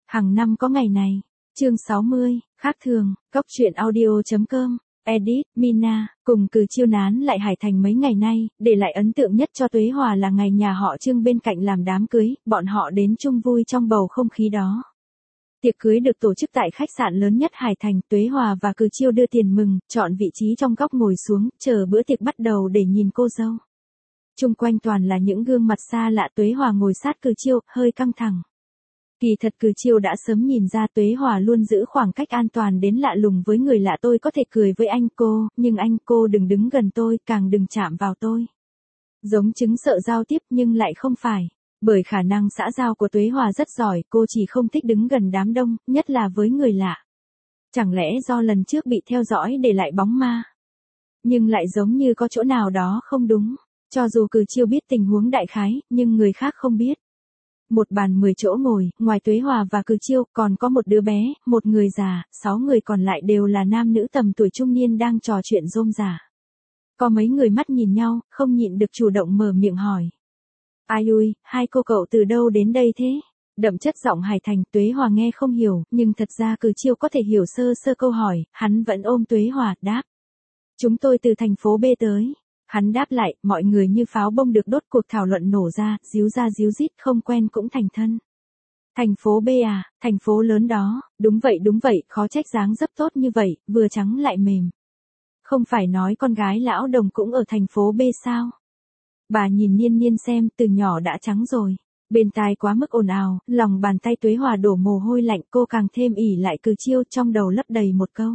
Hàng năm có ngày này. Chương 60, khác thường, Cóc truyện audio.com, edit, Mina, cùng Cừ Chiêu nán lại Hải Thành mấy ngày nay, để lại ấn tượng nhất cho Tuế Hòa là ngày nhà họ Trương bên cạnh làm đám cưới, bọn họ đến chung vui trong bầu không khí đó. Tiệc cưới được tổ chức tại khách sạn lớn nhất Hải Thành, Tuế Hòa và Cừ Chiêu đưa tiền mừng, chọn vị trí trong góc ngồi xuống, chờ bữa tiệc bắt đầu để nhìn cô dâu. Chung quanh toàn là những gương mặt xa lạ, Tuế Hòa ngồi sát Cừ Chiêu, hơi căng thẳng. Kỳ thật Cừ Chiêu đã sớm nhìn ra Tuế Hòa luôn giữ khoảng cách an toàn đến lạ lùng với người lạ. Tôi có thể cười với anh cô, nhưng cô đừng đứng gần tôi, càng đừng chạm vào tôi. Giống chứng sợ giao tiếp nhưng lại không phải. Bởi khả năng xã giao của Tuế Hòa rất giỏi, cô chỉ không thích đứng gần đám đông, nhất là với người lạ. Chẳng lẽ do lần trước bị theo dõi để lại bóng ma? Nhưng lại giống như có chỗ nào đó không đúng. Cho dù Cừ Chiêu biết tình huống đại khái, nhưng người khác không biết. Một bàn 10 chỗ ngồi, ngoài Tuế Hòa và Cừ Chiêu, còn có một đứa bé, một người già, 6 người còn lại đều là nam nữ tầm tuổi trung niên đang trò chuyện rôm rả. Có mấy người mắt nhìn nhau, không nhịn được chủ động mở miệng hỏi. Ai ui, hai cô cậu từ đâu đến đây thế? Đậm chất giọng Hải Thành. Tuế Hòa nghe không hiểu, nhưng thật ra Cừ Chiêu có thể hiểu sơ sơ câu hỏi, hắn vẫn ôm Tuế Hòa, đáp. Chúng tôi từ thành phố B tới. Hắn đáp lại, mọi người như pháo bông được đốt, cuộc thảo luận nổ ra díu dít, không quen cũng thành thân. Thành phố B à, thành phố lớn đó, đúng vậy, khó trách dáng dấp tốt như vậy, vừa trắng lại mềm. Không phải nói con gái lão Đồng cũng ở thành phố B sao? Bà nhìn Niên xem, từ nhỏ đã trắng rồi. Bên tai quá mức ồn ào, lòng bàn tay Tuế Hòa đổ mồ hôi lạnh, cô càng thêm ỉ lại Cừ Chiêu, trong đầu lấp đầy một câu.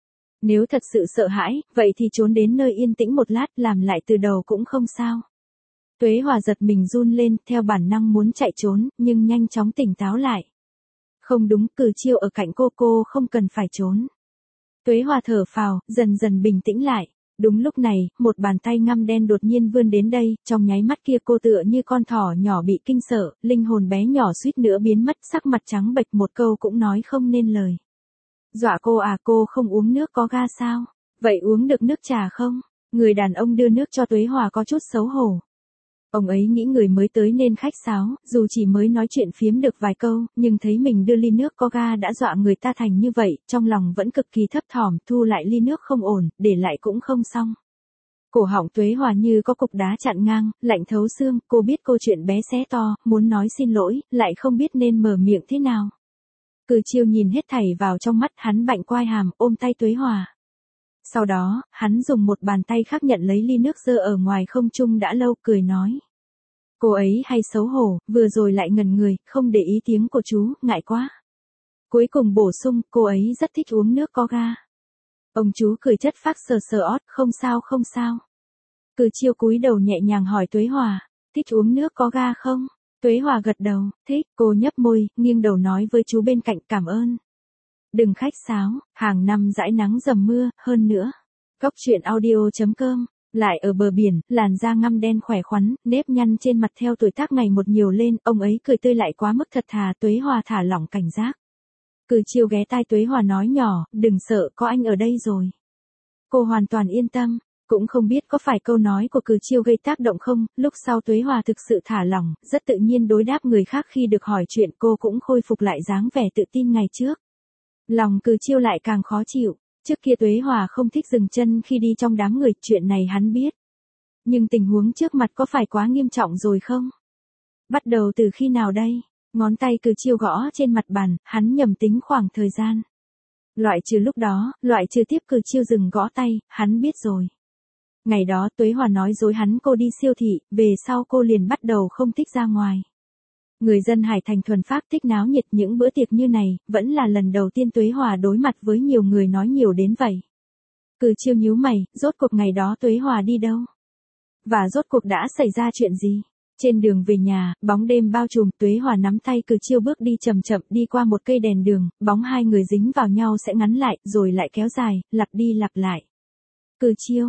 Nếu thật sự sợ hãi, vậy thì trốn đến nơi yên tĩnh một lát, làm lại từ đầu cũng không sao. Tuế Hòa giật mình run lên, theo bản năng muốn chạy trốn, nhưng nhanh chóng tỉnh táo lại. Không đúng, Cừ Chiêu ở cạnh cô không cần phải trốn. Tuế Hòa thở phào, dần dần bình tĩnh lại. Đúng lúc này, một bàn tay ngăm đen đột nhiên vươn đến đây, trong nháy mắt kia cô tựa như con thỏ nhỏ bị kinh sợ, linh hồn bé nhỏ suýt nữa biến mất, sắc mặt trắng bệch, một câu cũng nói không nên lời. Dọa cô à, cô không uống nước có ga sao? Vậy uống được nước trà không? Người đàn ông đưa nước cho Tuế Hòa có chút xấu hổ. Ông ấy nghĩ người mới tới nên khách sáo, dù chỉ mới nói chuyện phiếm được vài câu, nhưng thấy mình đưa ly nước có ga đã dọa người ta thành như vậy, trong lòng vẫn cực kỳ thấp thỏm, thu lại ly nước không ổn, để lại cũng không xong. Cổ họng Tuế Hòa như có cục đá chặn ngang, lạnh thấu xương, cô biết câu chuyện bé xé to, muốn nói xin lỗi, lại không biết nên mở miệng thế nào. Cừ Chiêu nhìn hết thảy vào trong mắt, hắn bạnh quai hàm, ôm tay Tuế Hòa. Sau đó, hắn dùng một bàn tay khác nhận lấy ly nước dơ ở ngoài không trung đã lâu, cười nói. Cô ấy hay xấu hổ, vừa rồi lại ngẩn người, không để ý tiếng của chú, ngại quá. Cuối cùng bổ sung, cô ấy rất thích uống nước có ga. Ông chú cười chất phác sờ ót, không sao. Cừ Chiêu cúi đầu nhẹ nhàng hỏi Tuế Hòa, thích uống nước có ga không? Tuế Hòa gật đầu, thích, cô nhấp môi, nghiêng đầu nói với chú bên cạnh, cảm ơn. Đừng khách sáo, hàng năm dãi nắng dầm mưa, hơn nữa. Cóc truyện audio.com, lại ở bờ biển, làn da ngăm đen khỏe khoắn, nếp nhăn trên mặt theo tuổi tác ngày một nhiều lên, ông ấy cười tươi lại quá mức thật thà. Tuế Hòa thả lỏng cảnh giác. Cừ Chiêu ghé tai Tuế Hòa nói nhỏ, đừng sợ, có anh ở đây rồi. Cô hoàn toàn yên tâm. Cũng không biết có phải câu nói của Cừ Chiêu gây tác động không, lúc sau Tuế Hòa thực sự thả lỏng, rất tự nhiên đối đáp người khác khi được hỏi chuyện, cô cũng khôi phục lại dáng vẻ tự tin ngày trước. Lòng Cừ Chiêu lại càng khó chịu, trước kia Tuế Hòa không thích dừng chân khi đi trong đám người, chuyện này hắn biết. Nhưng tình huống trước mặt có phải quá nghiêm trọng rồi không? Bắt đầu từ khi nào đây? Ngón tay Cừ Chiêu gõ trên mặt bàn, hắn nhầm tính khoảng thời gian. Loại trừ lúc đó, loại trừ tiếp. Cừ Chiêu dừng gõ tay, hắn biết rồi. Ngày đó Tuế Hòa nói dối hắn cô đi siêu thị, về sau cô liền bắt đầu không thích ra ngoài. Người dân Hải Thành thuần phác thích náo nhiệt, những bữa tiệc như này, vẫn là lần đầu tiên Tuế Hòa đối mặt với nhiều người nói nhiều đến vậy. Cừ Chiêu nhíu mày, rốt cuộc ngày đó Tuế Hòa đi đâu? Và rốt cuộc đã xảy ra chuyện gì? Trên đường về nhà, bóng đêm bao trùm, Tuế Hòa nắm tay Cừ Chiêu bước đi chậm chậm, đi qua một cây đèn đường, bóng hai người dính vào nhau sẽ ngắn lại, rồi lại kéo dài, lặp đi lặp lại. Cừ Chiêu,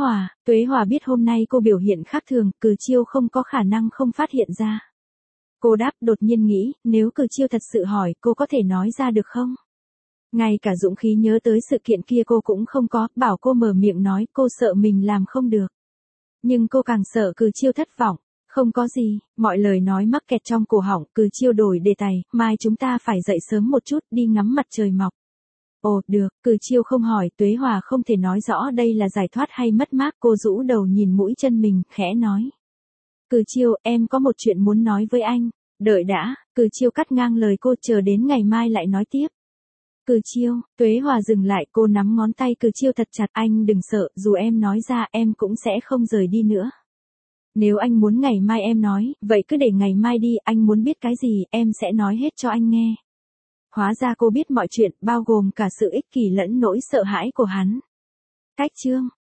Tuế Hòa biết hôm nay cô biểu hiện khác thường, Cừ Chiêu không có khả năng không phát hiện ra. Cô đáp, đột nhiên nghĩ, nếu Cừ Chiêu thật sự hỏi, cô có thể nói ra được không? Ngay cả dũng khí nhớ tới sự kiện kia cô cũng không có, bảo cô mở miệng nói, cô sợ mình làm không được. Nhưng cô càng sợ Cừ Chiêu thất vọng. Không có gì, mọi lời nói mắc kẹt trong cổ họng, Cừ Chiêu đổi đề tài, mai chúng ta phải dậy sớm một chút, đi ngắm mặt trời mọc. Ồ, được, Cừ Chiêu không hỏi, Tuế Hòa không thể nói rõ đây là giải thoát hay mất mát, cô rũ đầu nhìn mũi chân mình, khẽ nói. Cừ Chiêu, em có một chuyện muốn nói với anh. Đợi đã, Cừ Chiêu cắt ngang lời cô, chờ đến ngày mai lại nói tiếp. Cừ Chiêu, Tuế Hòa dừng lại, cô nắm ngón tay Cừ Chiêu thật chặt, anh đừng sợ, dù em nói ra em cũng sẽ không rời đi nữa. Nếu anh muốn ngày mai em nói, vậy cứ để ngày mai đi, anh muốn biết cái gì, em sẽ nói hết cho anh nghe. Hóa ra cô biết mọi chuyện, bao gồm cả sự ích kỷ lẫn nỗi sợ hãi của hắn. Cách chương